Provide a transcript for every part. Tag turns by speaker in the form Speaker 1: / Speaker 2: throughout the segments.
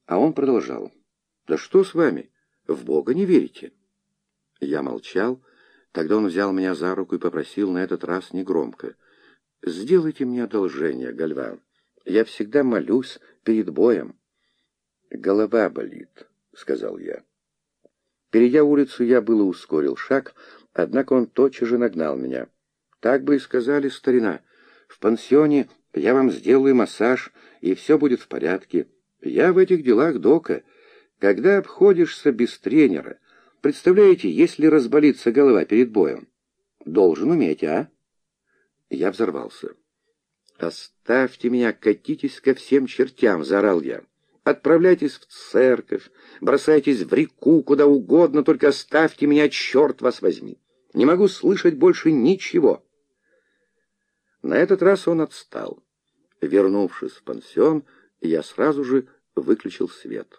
Speaker 1: А он продолжал: «Да что с вами? В Бога не верите?» Я молчал. Тогда он взял меня за руку и попросил на этот раз негромко: «Сделайте мне одолжение, Гальван. Я всегда молюсь перед боем». «Голова болит», — сказал я. Перейдя улицу, я было ускорил шаг, однако он тотчас же нагнал меня. «Так бы и сказали, старина. В пансионе я вам сделаю массаж, и все будет в порядке. Я в этих делах дока. Когда обходишься без тренера, представляете, если разболится голова перед боем? Должен уметь, а?» Я взорвался. «Оставьте меня, катитесь ко всем чертям!» — заорал я. «Отправляйтесь в церковь, бросайтесь в реку, куда угодно, только оставьте меня, черт вас возьми! Не могу слышать больше ничего!» На этот раз он отстал. Вернувшись в пансион, я сразу же выключил свет.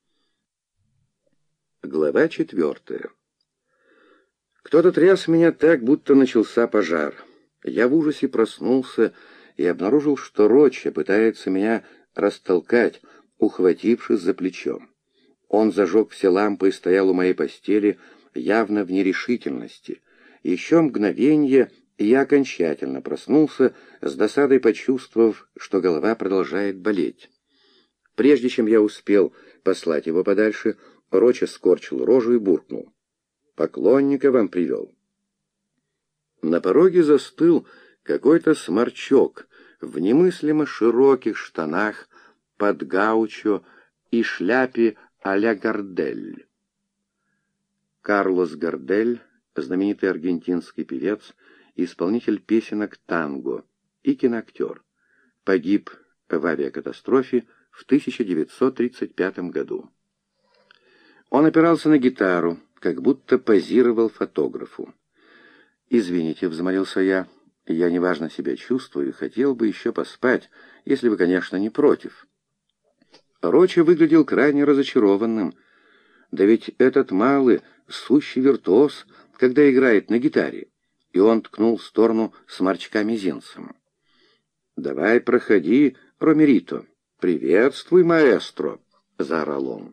Speaker 1: Глава 4. Кто-то тряс меня так, будто начался пожар. Я в ужасе проснулся и обнаружил, что Рочча пытается меня растолкать, ухватившись за плечо. Он зажег все лампы и стоял у моей постели, явно в нерешительности. Еще мгновенье, и я окончательно проснулся, с досадой почувствовав, что голова продолжает болеть. Прежде чем я успел послать его подальше, Рочча скорчил рожу и буркнул: «Поклонника вам привел». На пороге застыл какой-то сморчок в немыслимо широких штанах под гаучо и шляпе а-ля Гардель. Карлос Гардель, знаменитый аргентинский певец, исполнитель песенок танго и киноактер, погиб в авиакатастрофе в 1935 году. Он опирался на гитару, как будто позировал фотографу. «Извините», — взмолился я, — «я неважно себя чувствую и хотел бы еще поспать, если вы, конечно, не против». Рочча выглядел крайне разочарованным. Да ведь этот малый сущий виртуоз, когда играет на гитаре, и он ткнул в сторону сморчка мизинцем. «Давай, проходи, Ромерито. Приветствуй, маэстро», — заорал он.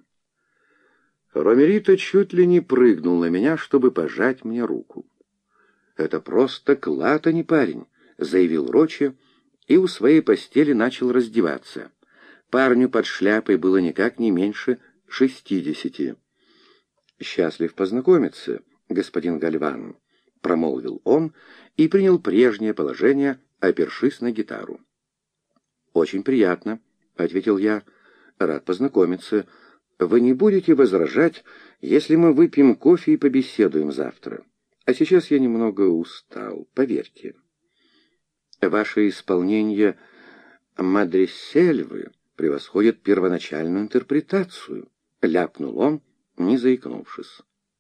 Speaker 1: Ромерито чуть ли не прыгнул на меня, чтобы пожать мне руку. «Это просто клад, а не парень», — заявил Рочча, и у своей постели начал раздеваться. Парню под шляпой было никак не меньше 60. «Счастлив познакомиться, господин Гальван», — промолвил он и принял прежнее положение, опершись на гитару. «Очень приятно», — ответил я. «Рад познакомиться. Вы не будете возражать, если мы выпьем кофе и побеседуем завтра? А сейчас я немного устал, поверьте». «Ваше исполнение Мадрисельвы превосходит первоначальную интерпретацию», — ляпнул он, не заикнувшись.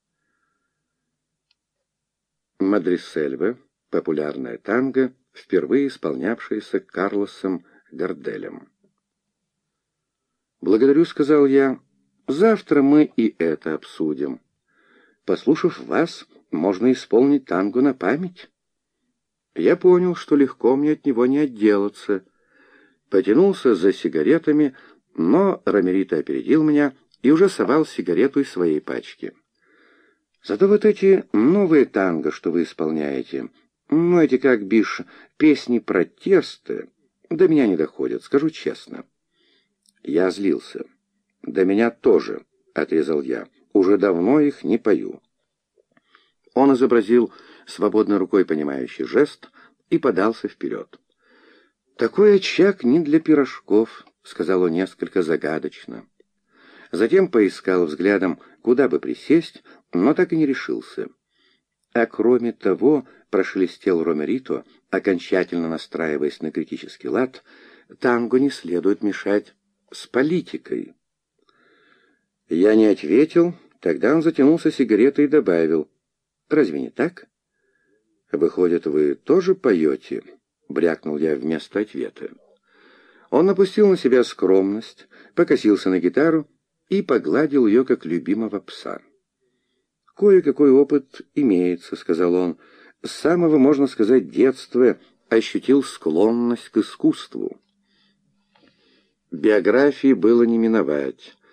Speaker 1: Мадрисельва — популярная танго, впервые исполнявшаяся Карлосом Гарделем. «Благодарю», — сказал я. «Завтра мы и это обсудим. Послушав вас, можно исполнить танго на память». Я понял, что легко мне от него не отделаться. Потянулся за сигаретами, но Ромерито опередил меня и уже совал сигарету из своей пачки. «Зато вот эти новые танго, что вы исполняете, ну эти, как бишь, песни протеста, до меня не доходят, скажу честно». Я злился. «До меня тоже», — отрезал я, — «уже давно их не пою». Он изобразил свободной рукой понимающий жест и подался вперед. «Такой очаг не для пирожков», — сказал он несколько загадочно. Затем поискал взглядом, куда бы присесть, но так и не решился. «А кроме того», — прошелестел Ромерито, окончательно настраиваясь на критический лад, «танго не следует мешать с политикой». Я не ответил, тогда он затянулся сигаретой и добавил: «Разве не так?» «Выходит, вы тоже поете?» — брякнул я вместо ответа. Он напустил на себя скромность, покосился на гитару и погладил ее, как любимого пса. «Кое-какой опыт имеется», — сказал он. «С самого, можно сказать, детства ощутил склонность к искусству». Биографии было не миновать.